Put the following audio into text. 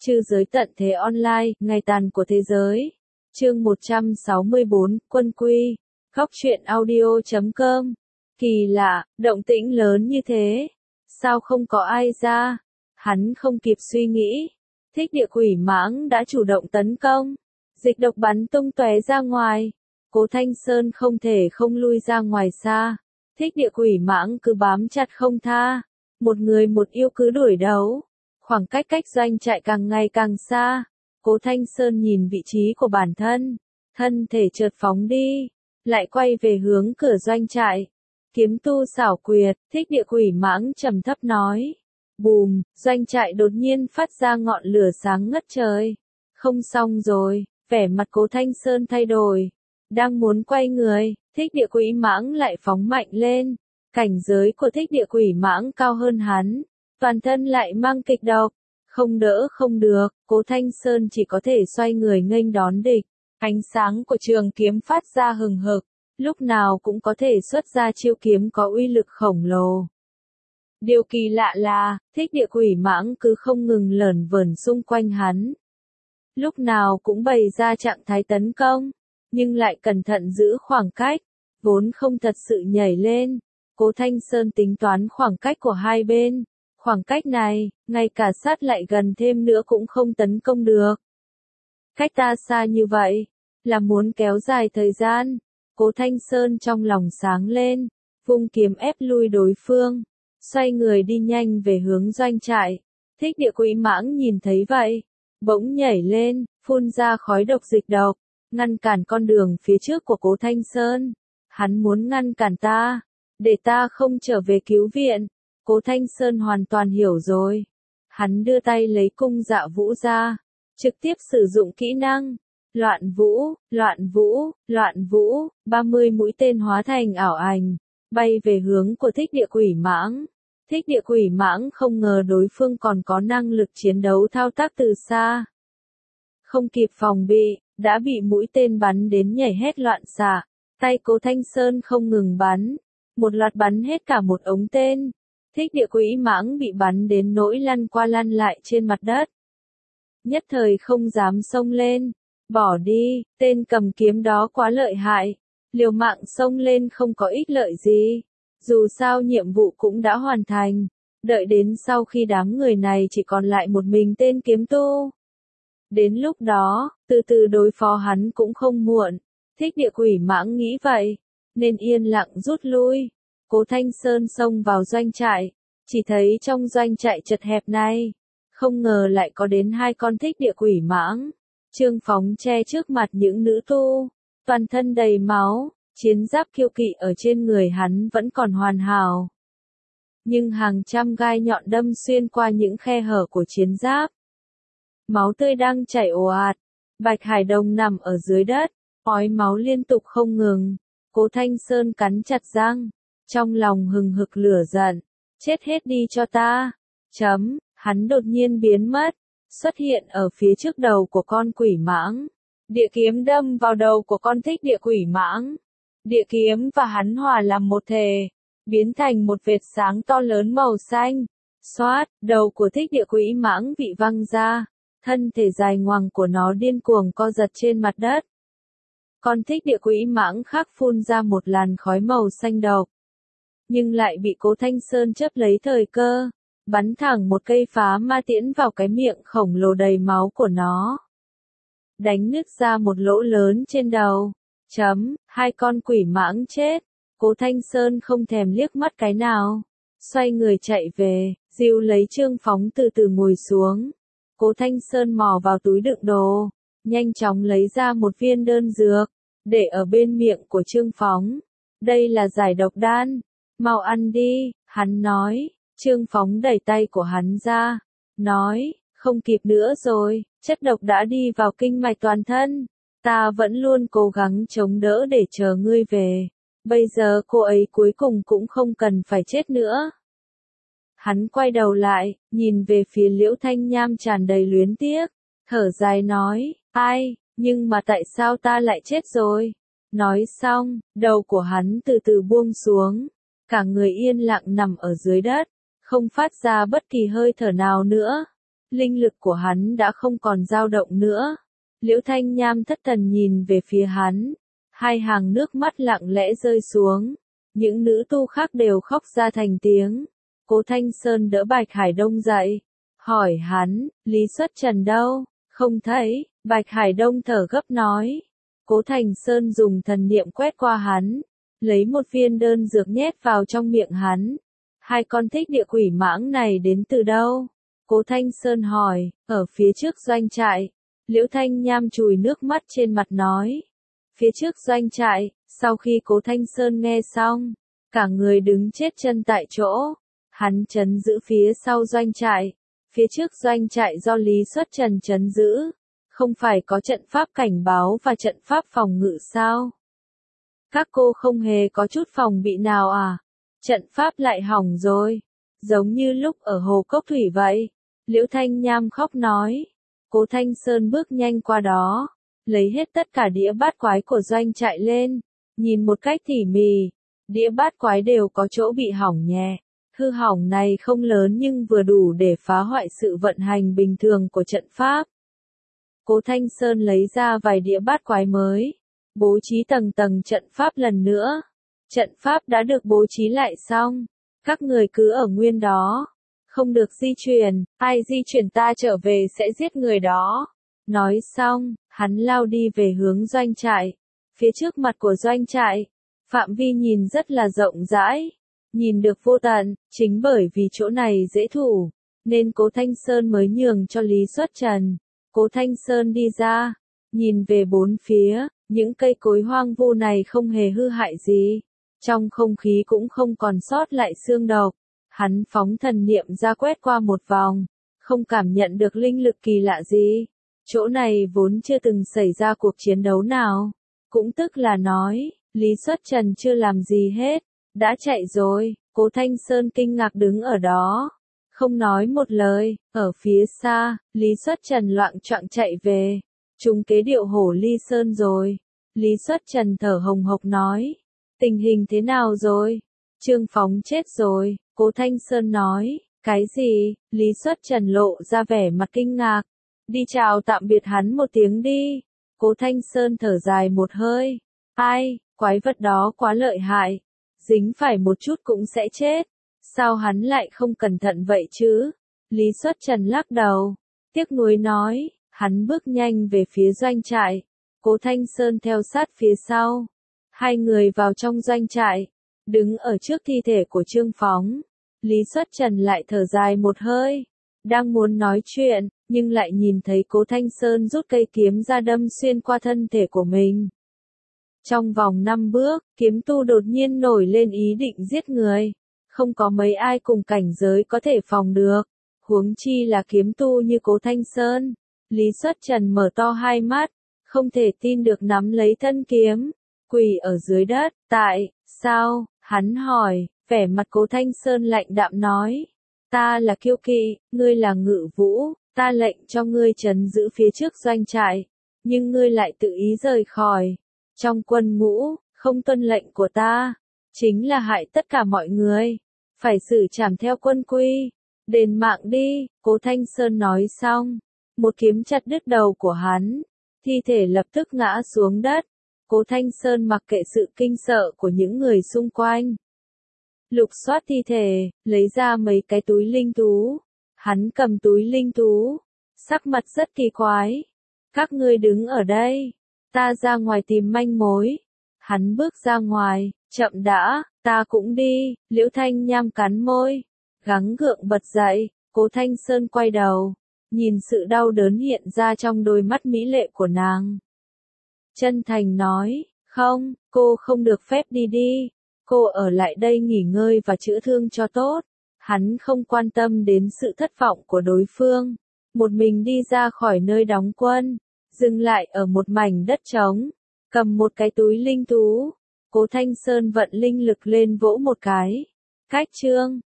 Trư giới tận thế online, ngày tàn của thế giới. Chương 164, Quân Quy. Góc truyện audio.com. Kỳ lạ, động tĩnh lớn như thế. Sao không có ai ra? Hắn không kịp suy nghĩ. Thích địa quỷ mãng đã chủ động tấn công. Dịch độc bắn tung tóe ra ngoài. Cố Thanh Sơn không thể không lui ra ngoài xa. Thích địa quỷ mãng cứ bám chặt không tha. Một người một yêu cứ đuổi đấu. Khoảng cách doanh trại càng ngày càng xa. Cố Thanh Sơn nhìn vị trí của bản thân. Thân thể chợt phóng đi. Lại quay về hướng cửa doanh trại. Kiếm tu xảo quyệt, thích địa quỷ mãng trầm thấp nói. Bùm, doanh trại đột nhiên phát ra ngọn lửa sáng ngất trời. Không xong rồi, vẻ mặt Cố Thanh Sơn thay đổi. Đang muốn quay người, thích địa quỷ mãng lại phóng mạnh lên. Cảnh giới của thích địa quỷ mãng cao hơn hắn. Toàn thân lại mang kịch độc. Không đỡ không được, Cố Thanh Sơn chỉ có thể xoay người nghênh đón địch. Ánh sáng của trường kiếm phát ra hừng hực. Lúc nào cũng có thể xuất ra chiêu kiếm có uy lực khổng lồ. Điều kỳ lạ là, thích địa quỷ mãng cứ không ngừng lởn vởn xung quanh hắn. Lúc nào cũng bày ra trạng thái tấn công, nhưng lại cẩn thận giữ khoảng cách, vốn không thật sự nhảy lên. Cố Thanh Sơn tính toán khoảng cách của hai bên. Khoảng cách này, ngay cả sát lại gần thêm nữa cũng không tấn công được. Cách ta xa như vậy, là muốn kéo dài thời gian. Cố Thanh Sơn trong lòng sáng lên, vung kiếm ép lui đối phương, xoay người đi nhanh về hướng doanh trại. Thích địa quỷ mãng nhìn thấy vậy, bỗng nhảy lên, phun ra khói độc dịch độc, ngăn cản con đường phía trước của Cố Thanh Sơn. Hắn muốn ngăn cản ta, để ta không trở về cứu viện. Cố Thanh Sơn hoàn toàn hiểu rồi. Hắn đưa tay lấy cung dạ vũ ra, trực tiếp sử dụng kỹ năng. Loạn vũ, loạn vũ, loạn vũ, 30 mũi tên hóa thành ảo ảnh, bay về hướng của thích địa quỷ mãng. Thích địa quỷ mãng không ngờ đối phương còn có năng lực chiến đấu thao tác từ xa. Không kịp phòng bị, đã bị mũi tên bắn đến nhảy hết loạn xạ. Tay Cố Thanh Sơn không ngừng bắn, một loạt bắn hết cả một ống tên. Thích địa quỷ mãng bị bắn đến nỗi lăn qua lăn lại trên mặt đất. Nhất thời không dám xông lên. Bỏ đi, tên cầm kiếm đó quá lợi hại. Liều mạng xông lên không có ích lợi gì. Dù sao nhiệm vụ cũng đã hoàn thành. Đợi đến sau khi đám người này chỉ còn lại một mình tên kiếm tu. Đến lúc đó, từ từ đối phó hắn cũng không muộn. Thích địa quỷ mãng nghĩ vậy, nên yên lặng rút lui. Cố Thanh Sơn xông vào doanh trại. Chỉ thấy trong doanh trại chật hẹp này, không ngờ lại có đến hai con thích địa quỷ mãng. Trương phóng che trước mặt những nữ tu, toàn thân đầy máu, chiến giáp kiêu kỵ ở trên người hắn vẫn còn hoàn hảo. Nhưng hàng trăm gai nhọn đâm xuyên qua những khe hở của chiến giáp. Máu tươi đang chảy ồ ạt, Bạch Hải Đồng nằm ở dưới đất, ói máu liên tục không ngừng. Cố Thanh Sơn cắn chặt răng, trong lòng hừng hực lửa giận, chết hết đi cho ta. Hắn đột nhiên biến mất. Xuất hiện ở phía trước đầu của con quỷ mãng. Địa kiếm đâm vào đầu của con thích địa quỷ mãng. Địa kiếm và hắn hòa làm một thể, biến thành một vệt sáng to lớn màu xanh. Xoát, đầu của thích địa quỷ mãng bị văng ra. Thân thể dài ngoằng của nó điên cuồng co giật trên mặt đất. Con thích địa quỷ mãng khác phun ra một làn khói màu xanh độc. Nhưng lại bị Cố Thanh Sơn chấp lấy thời cơ. Bắn thẳng một cây phá ma tiễn vào cái miệng khổng lồ đầy máu của nó. Đánh nứt ra một lỗ lớn trên đầu. Hai con quỷ mãng chết. Cố Thanh Sơn không thèm liếc mắt cái nào. Xoay người chạy về, dìu lấy Trương Phóng từ từ ngồi xuống. Cố Thanh Sơn mò vào túi đựng đồ. Nhanh chóng lấy ra một viên đơn dược. Để ở bên miệng của Trương Phóng. Đây là giải độc đan. Mau ăn đi, hắn nói. Trương Phóng đẩy tay của hắn ra, nói, không kịp nữa rồi, chất độc đã đi vào kinh mạch toàn thân. Ta vẫn luôn cố gắng chống đỡ để chờ ngươi về. Bây giờ cô ấy cuối cùng cũng không cần phải chết nữa. Hắn quay đầu lại, nhìn về phía Liễu Thanh Nham tràn đầy luyến tiếc, thở dài nói, ai, nhưng mà tại sao ta lại chết rồi? Nói xong, đầu của hắn từ từ buông xuống, cả người yên lặng nằm ở dưới đất. Không phát ra bất kỳ hơi thở nào nữa. linh lực của hắn đã không còn dao động nữa. Liễu Thanh Nham thất thần nhìn về phía hắn, hai hàng nước mắt lặng lẽ rơi xuống. Những nữ tu khác đều khóc ra thành tiếng. Cố Thanh Sơn đỡ Bạch Hải Đông dậy, hỏi hắn, Lý Xuất Trần đâu? Không thấy. Bạch Hải Đông thở gấp nói. Cố Thanh Sơn dùng thần niệm quét qua hắn, lấy một viên đơn dược nhét vào trong miệng hắn. Hai con thích địa quỷ mãng này đến từ đâu? Cố Thanh Sơn hỏi. Ở phía trước doanh trại. Liễu Thanh Nham chùi nước mắt trên mặt nói. Phía trước doanh trại. Sau khi Cố Thanh Sơn nghe xong, cả người đứng chết chân tại chỗ. Hắn trấn giữ phía sau doanh trại. Phía trước doanh trại do Lý Xuất Trần trấn giữ. Không phải có trận pháp cảnh báo và trận pháp phòng ngự sao? Các cô không hề có chút phòng bị nào à? Trận pháp lại hỏng rồi. Giống như lúc ở Hồ Cốc Thủy vậy. Liễu Thanh Nham khóc nói. Cố Thanh Sơn bước nhanh qua đó, lấy hết tất cả đĩa bát quái của doanh trại lên, nhìn một cách tỉ mỉ. Đĩa bát quái đều có chỗ bị hỏng nhẹ. Hư hỏng này không lớn nhưng vừa đủ để phá hoại sự vận hành bình thường của trận pháp. Cố Thanh Sơn lấy ra vài đĩa bát quái mới, bố trí tầng tầng trận pháp lần nữa. Trận pháp đã được bố trí lại xong, các người cứ ở nguyên đó, không được di chuyển, ai di chuyển ta trở về sẽ giết người đó. Nói xong, hắn lao đi về hướng doanh trại. Phía trước mặt của doanh trại, phạm vi nhìn rất là rộng rãi, nhìn được vô tận. Chính bởi vì chỗ này dễ thủ, nên Cố Thanh Sơn mới nhường cho Lý Xuất Trần. Cố Thanh Sơn đi ra, nhìn về bốn phía, những cây cối hoang vu này không hề hư hại gì. Trong không khí cũng không còn sót lại xương độc. Hắn phóng thần niệm ra quét qua một vòng, không cảm nhận được linh lực kỳ lạ gì. Chỗ này vốn chưa từng xảy ra cuộc chiến đấu nào. Cũng tức là nói, Lý Xuất Trần chưa làm gì hết, đã chạy rồi. Cố Thanh Sơn kinh ngạc đứng ở đó, không nói một lời. Ở phía xa, Lý Xuất Trần loạng choạng chạy về. Chúng kế điệu Hổ Ly Sơn rồi. Lý Xuất Trần thở hồng hộc nói. Tình hình thế nào rồi? Trương Phóng chết rồi. Cố Thanh Sơn nói. Cái gì? Lý Xuất Trần lộ ra vẻ mặt kinh ngạc. Đi chào tạm biệt hắn một tiếng đi. Cố Thanh Sơn thở dài một hơi. Ai, quái vật đó quá lợi hại. Dính phải một chút cũng sẽ chết. Sao hắn lại không cẩn thận vậy chứ? Lý Xuất Trần lắc đầu. Tiếc nuối nói. Hắn bước nhanh về phía doanh trại. Cố Thanh Sơn theo sát phía sau. Hai người vào trong doanh trại. Đứng ở trước thi thể của Trương Phóng. Lý Xuất Trần lại thở dài một hơi. Đang muốn nói chuyện, nhưng lại nhìn thấy Cố Thanh Sơn rút cây kiếm ra đâm xuyên qua thân thể của mình. Trong vòng 5 bước, kiếm tu đột nhiên nổi lên ý định giết người. Không có mấy ai cùng cảnh giới có thể phòng được. Huống chi là kiếm tu như Cố Thanh Sơn. Lý Xuất Trần mở to hai mắt, không thể tin được nắm lấy thân kiếm. Quỳ ở dưới đất. Tại sao? Hắn hỏi. Vẻ mặt Cố Thanh Sơn lạnh đạm nói. Ta là Kiêu Kỵ, ngươi là Ngự Vũ, ta lệnh cho ngươi trấn giữ phía trước doanh trại, nhưng ngươi lại tự ý rời khỏi. Trong quân ngũ, không tuân lệnh của ta, chính là hại tất cả mọi người, phải xử trảm theo quân quy, đền mạng đi. Cố Thanh Sơn nói xong, một kiếm chặt đứt đầu của hắn, thi thể lập tức ngã xuống đất. Cố Thanh Sơn mặc kệ sự kinh sợ của những người xung quanh. Lục soát thi thể, lấy ra mấy cái túi linh thú. Hắn cầm túi linh thú, sắc mặt rất kỳ quái. Các ngươi đứng ở đây, ta ra ngoài tìm manh mối. Hắn bước ra ngoài, chậm đã, ta cũng đi. Liễu Thanh Nham cắn môi, gắng gượng bật dậy. Cố Thanh Sơn quay đầu, nhìn sự đau đớn hiện ra trong đôi mắt mỹ lệ của nàng. Chân thành nói, không, cô không được phép đi đi. Cô ở lại đây nghỉ ngơi và chữa thương cho tốt. Hắn không quan tâm đến sự thất vọng của đối phương. Một mình đi ra khỏi nơi đóng quân, dừng lại ở một mảnh đất trống, cầm một cái túi linh thú. Cố Thanh Sơn vận linh lực lên vỗ một cái. Cách chương